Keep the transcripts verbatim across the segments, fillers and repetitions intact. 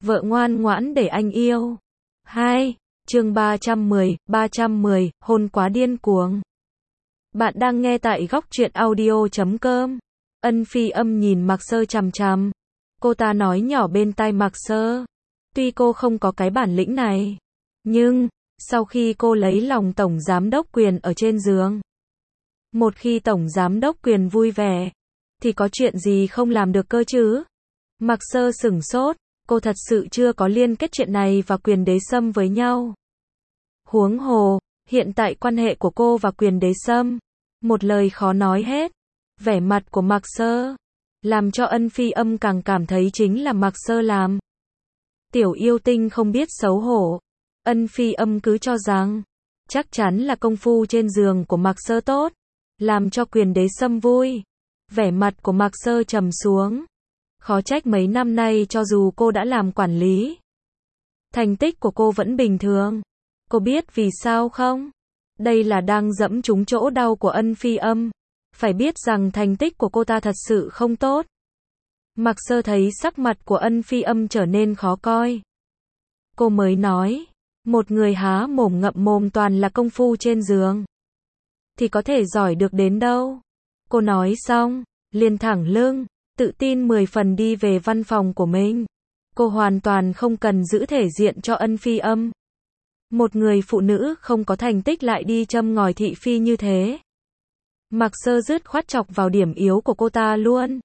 Vợ ngoan ngoãn để anh yêu. hai. Chương ba trăm mười, ba trăm mười, hôn quá điên cuồng. Bạn đang nghe tại góc truyện audio chấm com. Ân Phi Âm nhìn Mạc Sơ chằm chằm. Cô ta nói nhỏ bên tai Mạc Sơ. Tuy cô không có cái bản lĩnh này, nhưng sau khi cô lấy lòng tổng giám đốc Quyền ở trên giường, một khi tổng giám đốc Quyền vui vẻ, thì có chuyện gì không làm được cơ chứ? Mạc Sơ sửng sốt, cô thật sự chưa có liên kết chuyện này và Quyền Đế Sâm với nhau. Huống hồ, hiện tại quan hệ của cô và Quyền Đế Sâm, một lời khó nói hết. Vẻ mặt của Mạc Sơ làm cho Ân Phi Âm càng cảm thấy chính là Mạc Sơ làm. Tiểu yêu tinh không biết xấu hổ. Ân Phi Âm cứ cho rằng chắc chắn là công phu trên giường của Mạc Sơ tốt, làm cho Quyền Đế Sâm vui. Vẻ mặt của Mạc Sơ trầm xuống. Khó trách mấy năm nay cho dù cô đã làm quản lý, thành tích của cô vẫn bình thường. Cô biết vì sao không? Đây là đang dẫm trúng chỗ đau của Ân Phi Âm. Phải biết rằng thành tích của cô ta thật sự không tốt. Mạc Sơ thấy sắc mặt của Ân Phi Âm trở nên khó coi. Cô mới nói, một người há mồm ngậm mồm toàn là công phu trên giường, thì có thể giỏi được đến đâu. Cô nói xong, liền thẳng lưng, tự tin mười phần đi về văn phòng của mình. Cô hoàn toàn không cần giữ thể diện cho Ân Phi Âm. Một người phụ nữ không có thành tích lại đi châm ngòi thị phi như thế. Mạc Sơ dứt khoát chọc vào điểm yếu của cô ta luôn.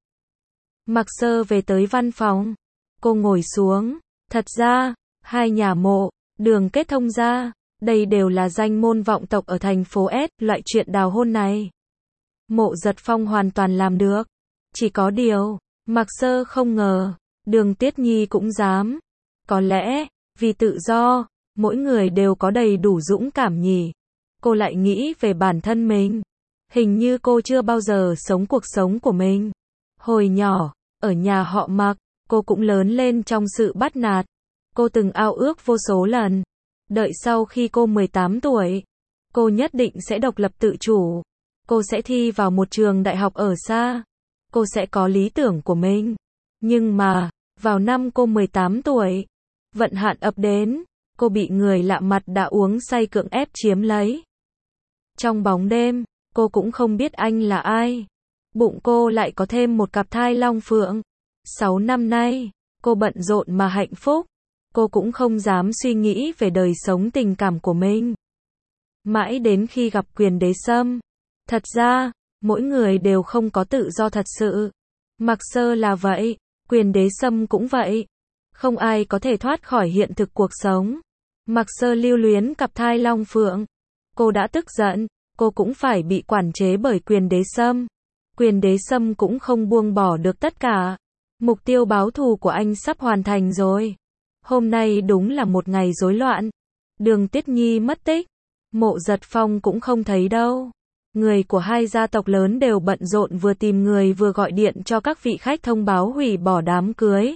Mạc Sơ về tới văn phòng. Cô ngồi xuống. Thật ra, hai nhà Mộ, Đường kết thông ra, đây đều là danh môn vọng tộc ở thành phố S, loại chuyện đào hôn này. Mộ Giật Phong hoàn toàn làm được. Chỉ có điều, Mạc Sơ không ngờ, Đường Tiết Nhi cũng dám. Có lẽ, vì tự do, mỗi người đều có đầy đủ dũng cảm nhỉ. Cô lại nghĩ về bản thân mình. Hình như cô chưa bao giờ sống cuộc sống của mình. Hồi nhỏ, ở nhà họ Mạc, cô cũng lớn lên trong sự bắt nạt. Cô từng ao ước vô số lần. Đợi sau khi cô mười tám tuổi, cô nhất định sẽ độc lập tự chủ. Cô sẽ thi vào một trường đại học ở xa. Cô sẽ có lý tưởng của mình. Nhưng mà, vào năm cô mười tám tuổi, vận hạn ập đến, cô bị người lạ mặt đã uống say cưỡng ép chiếm lấy. Trong bóng đêm, cô cũng không biết anh là ai. Bụng cô lại có thêm một cặp thai long phượng. Sáu năm nay, cô bận rộn mà hạnh phúc. Cô cũng không dám suy nghĩ về đời sống tình cảm của mình. Mãi đến khi gặp Quyền Đế Sâm. Thật ra, mỗi người đều không có tự do thật sự. Mạc Sơ là vậy, Quyền Đế Sâm cũng vậy. Không ai có thể thoát khỏi hiện thực cuộc sống. Mạc Sơ lưu luyến cặp thai long phượng. Cô đã tức giận, cô cũng phải bị quản chế bởi Quyền Đế Sâm. Quyền Đế Sâm cũng không buông bỏ được tất cả. Mục tiêu báo thù của anh sắp hoàn thành rồi. Hôm nay đúng là một ngày rối loạn. Đường Tiết Nhi mất tích. Mộ Giật Phong cũng không thấy đâu. Người của hai gia tộc lớn đều bận rộn vừa tìm người vừa gọi điện cho các vị khách thông báo hủy bỏ đám cưới.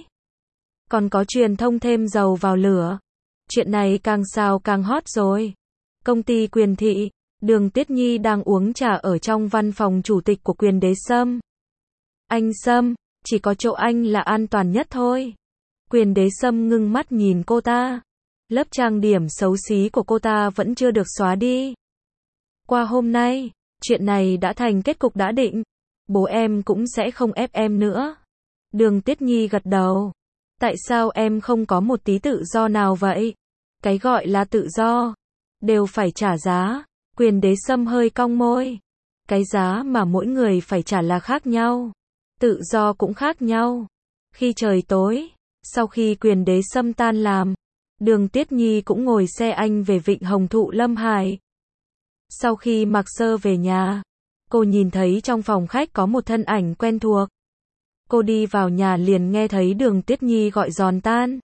Còn có truyền thông thêm dầu vào lửa. Chuyện này càng sao càng hot rồi. Công ty Quyền Thị, Đường Tiết Nhi đang uống trà ở trong văn phòng chủ tịch của Quyền Đế Sâm. Anh Sâm, chỉ có chỗ anh là an toàn nhất thôi. Quyền Đế Sâm ngưng mắt nhìn cô ta. Lớp trang điểm xấu xí của cô ta vẫn chưa được xóa đi. Qua hôm nay, chuyện này đã thành kết cục đã định. Bố em cũng sẽ không ép em nữa. Đường Tiết Nhi gật đầu. Tại sao em không có một tí tự do nào vậy? Cái gọi là tự do, đều phải trả giá. Quyền Đế Sâm hơi cong môi. Cái giá mà mỗi người phải trả là khác nhau. Tự do cũng khác nhau. Khi trời tối, sau khi Quyền Đế Sâm tan làm, Đường Tiết Nhi cũng ngồi xe anh về Vịnh Hồng Thụ Lâm Hải. Sau khi Mạc Sơ về nhà, cô nhìn thấy trong phòng khách có một thân ảnh quen thuộc. Cô đi vào nhà liền nghe thấy Đường Tiết Nhi gọi giòn tan.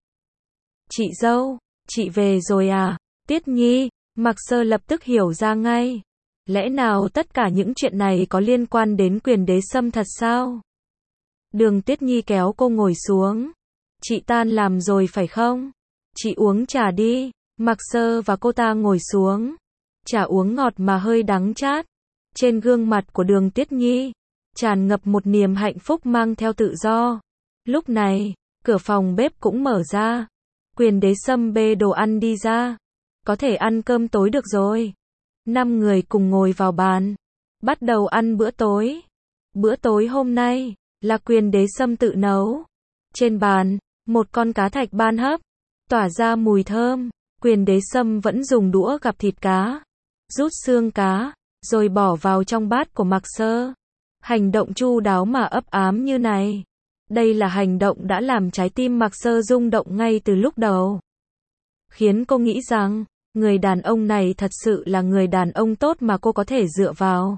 Chị dâu, chị về rồi à? Tiết Nhi, Mạc Sơ lập tức hiểu ra ngay. Lẽ nào tất cả những chuyện này có liên quan đến Quyền Đế Sâm thật sao? Đường Tiết Nhi kéo cô ngồi xuống. Chị tan làm rồi phải không? Chị uống trà đi. Mạc Sơ và cô ta ngồi xuống. Trà uống ngọt mà hơi đắng chát. Trên gương mặt của Đường Tiết Nhi tràn ngập một niềm hạnh phúc mang theo tự do. Lúc này, Cửa phòng bếp cũng mở ra. Quyền đế sâm bê đồ ăn đi ra. Có thể ăn cơm tối được rồi. Năm người cùng ngồi vào bàn. Bắt đầu ăn bữa tối. Bữa tối hôm nay là quyền đế sâm tự nấu. Trên bàn, một con cá thạch ban hấp, tỏa ra mùi thơm. Quyền đế sâm vẫn dùng đũa gắp thịt cá, rút xương cá, rồi bỏ vào trong bát của Mạc Sơ. Hành động chu đáo mà ấp ám như này. Đây là hành động đã làm trái tim Mạc Sơ rung động ngay từ lúc đầu. Khiến cô nghĩ rằng, người đàn ông này thật sự là người đàn ông tốt mà cô có thể dựa vào.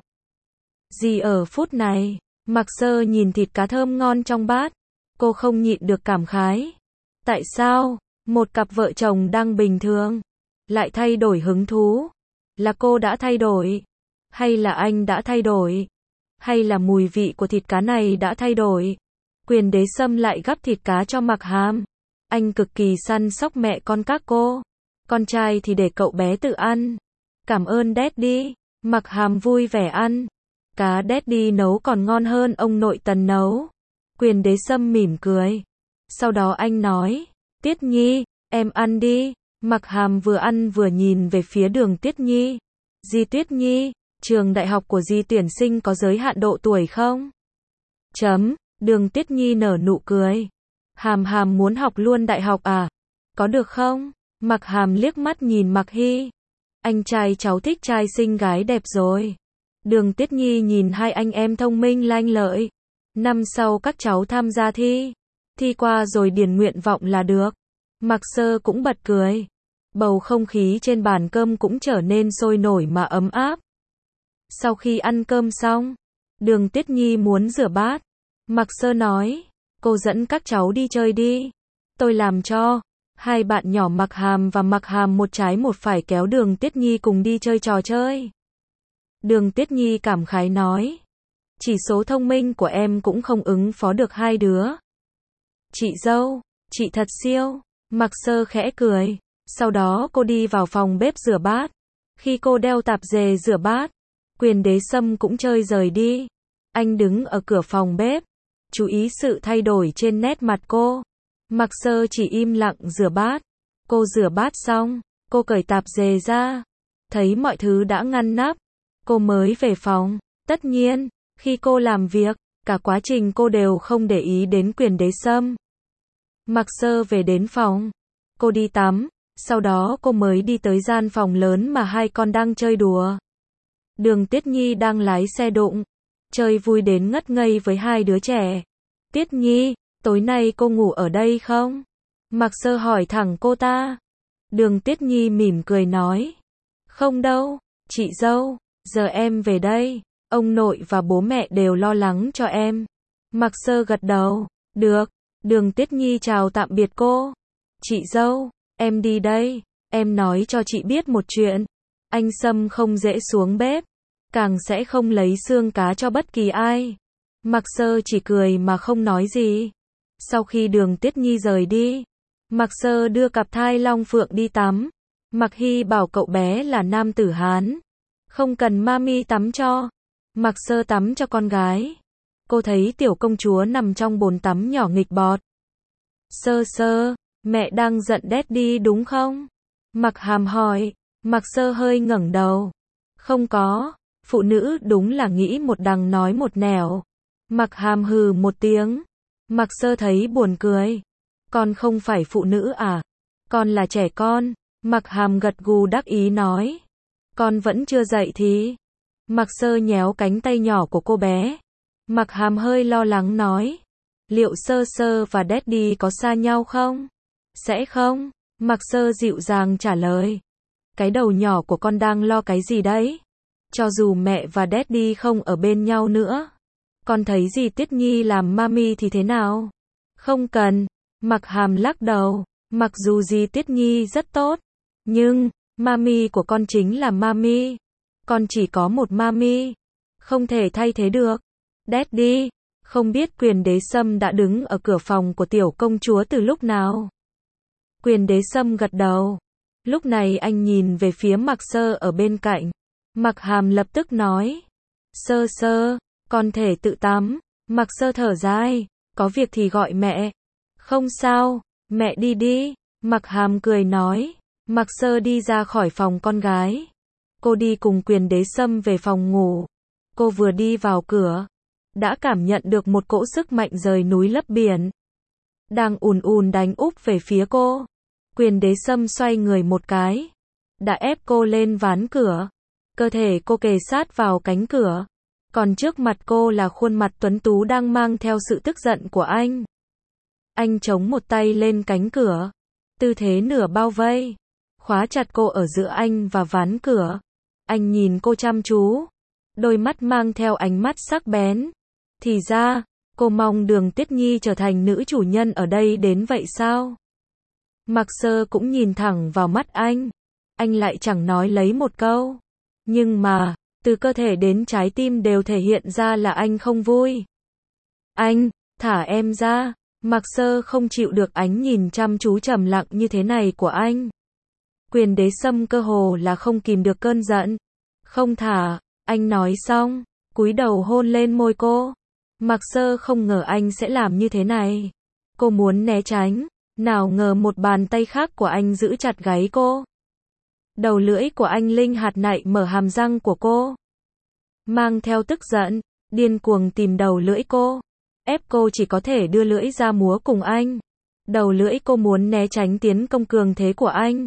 Gì ở phút này, Mạc Sơ nhìn thịt cá thơm ngon trong bát. Cô không nhịn được cảm khái. Tại sao, một cặp vợ chồng đang bình thường, lại thay đổi hứng thú? Là cô đã thay đổi? Hay là anh đã thay đổi? Hay là mùi vị của thịt cá này đã thay đổi? Quyền đế sâm lại gắp thịt cá cho Mạc Hàm. Anh cực kỳ săn sóc mẹ con các cô. Con trai thì để cậu bé tự ăn. Cảm ơn Daddy. Mạc Hàm vui vẻ ăn. Cá Daddy nấu còn ngon hơn ông nội Tần nấu. Quyền đế sâm mỉm cười. Sau đó anh nói, Tiết Nhi, em ăn đi. Mạc Hàm vừa ăn vừa nhìn về phía Đường Tiết Nhi. Di Tiết Nhi, trường đại học của Di tuyển sinh có giới hạn độ tuổi không? Chấm, Đường Tiết Nhi nở nụ cười. Hàm Hàm muốn học luôn đại học à? Có được không? Mạc Hàm liếc mắt nhìn Mạc Hy. Anh trai cháu thích trai xinh gái đẹp rồi. Đường Tiết Nhi nhìn hai anh em thông minh lanh lợi. Năm sau các cháu tham gia thi. Thi qua rồi điền nguyện vọng là được. Mạc Sơ cũng bật cười. Bầu không khí trên bàn cơm cũng trở nên sôi nổi mà ấm áp. Sau khi ăn cơm xong, Đường Tiết Nhi muốn rửa bát. Mạc Sơ nói, cô dẫn các cháu đi chơi đi. Tôi làm cho. Hai bạn nhỏ Mạc Hàm và Mạc Hàm một trái một phải kéo Đường Tiết Nhi cùng đi chơi trò chơi. Đường Tiết Nhi cảm khái nói, chỉ số thông minh của em cũng không ứng phó được hai đứa. Chị dâu, chị thật siêu. Mạc Sơ khẽ cười. Sau đó cô đi vào phòng bếp rửa bát. Khi cô đeo tạp dề rửa bát, Quyền đế sâm cũng chơi rời đi. Anh đứng ở cửa phòng bếp, chú ý sự thay đổi trên nét mặt cô. Mạc Sơ chỉ im lặng rửa bát. Cô rửa bát xong, cô cởi tạp dề ra. Thấy mọi thứ đã ngăn nắp, cô mới về phòng. Tất nhiên, khi cô làm việc, cả quá trình cô đều không để ý đến Quyền đế sâm. Mạc Sơ về đến phòng. Cô đi tắm. Sau đó cô mới đi tới gian phòng lớn mà hai con đang chơi đùa. Đường Tiết Nhi đang lái xe đụng. Chơi vui đến ngất ngây với hai đứa trẻ. Tiết Nhi, tối nay cô ngủ ở đây không? Mạc Sơ hỏi thẳng cô ta. Đường Tiết Nhi mỉm cười nói. Không đâu, chị dâu, giờ em về đây. Ông nội và bố mẹ đều lo lắng cho em. Mạc Sơ gật đầu. Được. Đường Tiết Nhi chào tạm biệt cô. Chị dâu, em đi đây. Em nói cho chị biết một chuyện. Anh Sâm không dễ xuống bếp, càng sẽ không lấy xương cá cho bất kỳ ai. Mạc Sơ chỉ cười mà không nói gì. Sau khi Đường Tiết Nhi rời đi, Mạc Sơ đưa cặp thai long phượng đi tắm. Mạc Hy bảo cậu bé là nam tử Hán, không cần mami tắm cho. Mạc Sơ tắm cho con gái. Cô thấy tiểu công chúa nằm trong bồn tắm nhỏ nghịch bọt. Sơ Sơ, mẹ đang giận Daddy đúng không? Mạc Hàm hỏi. Mạc Sơ hơi ngẩng đầu. Không có, phụ nữ đúng là nghĩ một đằng nói một nẻo. Mạc Hàm hừ một tiếng. Mạc Sơ thấy buồn cười. Con không phải phụ nữ à? Con là trẻ con. Mạc Hàm gật gù đắc ý nói. Con vẫn chưa dậy thì. Mạc Sơ nhéo cánh tay nhỏ của cô bé. Mạc Hàm hơi lo lắng nói. Liệu Sơ Sơ và Daddy có xa nhau không? Sẽ không. Mạc Sơ dịu dàng trả lời. Cái đầu nhỏ của con đang lo cái gì đấy? Cho dù mẹ và Daddy không ở bên nhau nữa, con thấy gì Tiết Nhi làm mami thì thế nào? Không cần. Mạc Hàm lắc đầu. Mặc dù gì Tiết Nhi rất tốt, nhưng mami của con chính là mami. Con chỉ có một mami, không thể thay thế được. Daddy, không biết Quyền đế sâm đã đứng ở cửa phòng của tiểu công chúa từ lúc nào? Quyền đế sâm gật đầu. Lúc này anh nhìn về phía Mạc Sơ ở bên cạnh. Mạc Hàm lập tức nói. Sơ Sơ, con thể tự tắm. Mạc Sơ thở dài. Có việc thì gọi mẹ. Không sao, mẹ đi đi. Mặc Hàm cười nói. Mặc Sơ đi ra khỏi phòng con gái. Cô đi cùng Quyền Đế Sâm về phòng ngủ. Cô vừa đi vào cửa, đã cảm nhận được một cỗ sức mạnh rời núi lấp biển, đang ùn ùn đánh úp về phía cô. Quyền Đế Sâm xoay người một cái, đã ép cô lên ván cửa. Cơ thể cô kề sát vào cánh cửa, còn trước mặt cô là khuôn mặt tuấn tú đang mang theo sự tức giận của anh. Anh chống một tay lên cánh cửa, tư thế nửa bao vây, khóa chặt cô ở giữa anh và ván cửa. Anh nhìn cô chăm chú, đôi mắt mang theo ánh mắt sắc bén. Thì ra, cô mong Đường Tuyết Nhi trở thành nữ chủ nhân ở đây đến vậy sao? Mặc Sơ cũng nhìn thẳng vào mắt anh. Anh lại chẳng nói lấy một câu. Nhưng mà, từ cơ thể đến trái tim đều thể hiện ra là anh không vui. Anh, thả em ra. Mặc Sơ không chịu được ánh nhìn chăm chú trầm lặng như thế này của anh. Quyền Đế Sâm cơ hồ là không kìm được cơn giận. Không thả, anh nói xong, cúi đầu hôn lên môi cô. Mặc Sơ không ngờ anh sẽ làm như thế này. Cô muốn né tránh, nào ngờ một bàn tay khác của anh giữ chặt gáy cô. Đầu lưỡi của anh linh hạt nạy mở hàm răng của cô, mang theo tức giận, điên cuồng tìm đầu lưỡi cô, ép cô chỉ có thể đưa lưỡi ra múa cùng anh. Đầu lưỡi cô muốn né tránh tiến công cường thế của anh.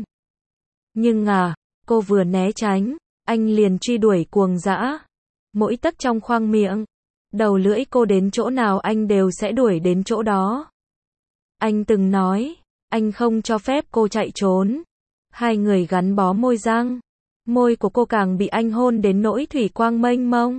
Nhưng à, cô vừa né tránh, anh liền truy đuổi cuồng dã. Mỗi tấc trong khoang miệng, đầu lưỡi cô đến chỗ nào anh đều sẽ đuổi đến chỗ đó. Anh từng nói, anh không cho phép cô chạy trốn. Hai người gắn bó môi răng. Môi của cô càng bị anh hôn đến nỗi thủy quang mênh mông.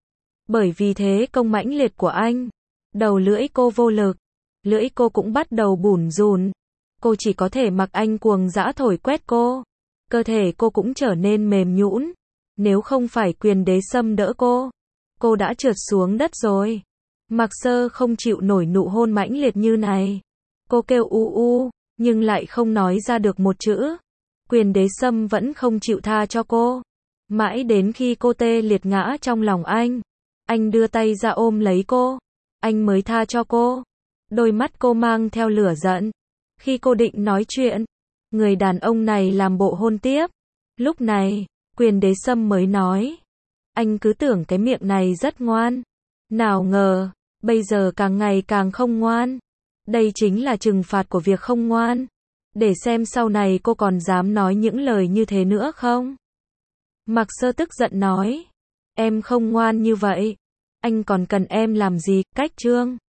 Bởi vì thế công mãnh liệt của anh, đầu lưỡi cô vô lực, lưỡi cô cũng bắt đầu bủn rủn. Cô chỉ có thể mặc anh cuồng dã thổi quét cô. Cơ thể cô cũng trở nên mềm nhũn. Nếu không phải Quyền Đế Sâm đỡ cô, cô đã trượt xuống đất rồi. Mặc Sơ không chịu nổi nụ hôn mãnh liệt như này. Cô kêu u u, nhưng lại không nói ra được một chữ. Quyền Đế Sâm vẫn không chịu tha cho cô. Mãi đến khi cô tê liệt ngã trong lòng anh, anh đưa tay ra ôm lấy cô, anh mới tha cho cô. Đôi mắt cô mang theo lửa giận. Khi cô định nói chuyện, người đàn ông này làm bộ hôn tiếp. Lúc này, Quyền Đế Sâm mới nói, anh cứ tưởng cái miệng này rất ngoan. Nào ngờ, bây giờ càng ngày càng không ngoan. Đây chính là trừng phạt của việc không ngoan. Để xem sau này cô còn dám nói những lời như thế nữa không? Mặc Sơ tức giận nói, em không ngoan như vậy. Anh còn cần em làm gì? Cách chương